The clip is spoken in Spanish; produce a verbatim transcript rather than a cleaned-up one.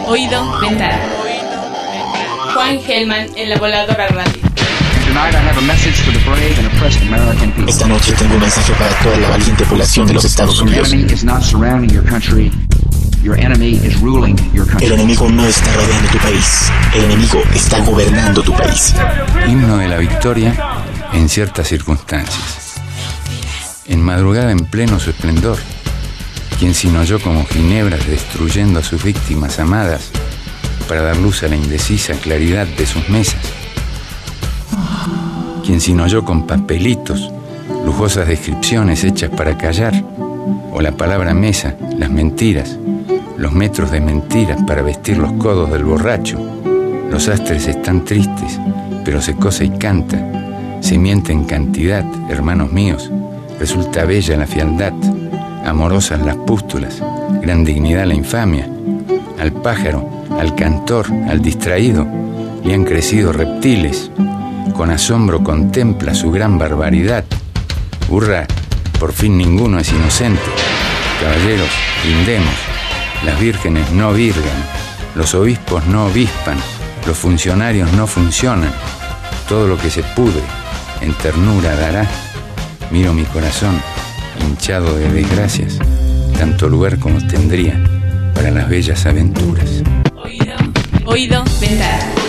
Oído Mental. Juan Gelman en la Voladora Radio. Esta noche tengo un mensaje para toda la valiente población de los Estados Unidos. El enemigo no está rodeando tu país. El enemigo está gobernando tu país. Himno de la victoria en ciertas circunstancias. En madrugada en pleno su esplendor, quien sino yo como ginebras destruyendo a sus víctimas amadas para dar luz a la indecisa claridad de sus mesas. Quien sino yo con papelitos, lujosas descripciones hechas para callar, o la palabra mesa, las mentiras, los metros de mentiras para vestir los codos del borracho. Los astres están tristes, pero se cose y canta, se miente en cantidad, hermanos míos, resulta bella la fealdad, amorosas las pústulas, gran dignidad la infamia. Al pájaro, al cantor, al distraído, le han crecido reptiles. Con asombro contempla su gran barbaridad. Hurra, por fin ninguno es inocente. Caballeros, brindemos. Las vírgenes no virgan, los obispos no obispan, los funcionarios no funcionan. Todo lo que se pudre, en ternura dará. Miro mi corazón, hinchado de desgracias, tanto lugar como tendría para las bellas aventuras. Oído, Oído Mental.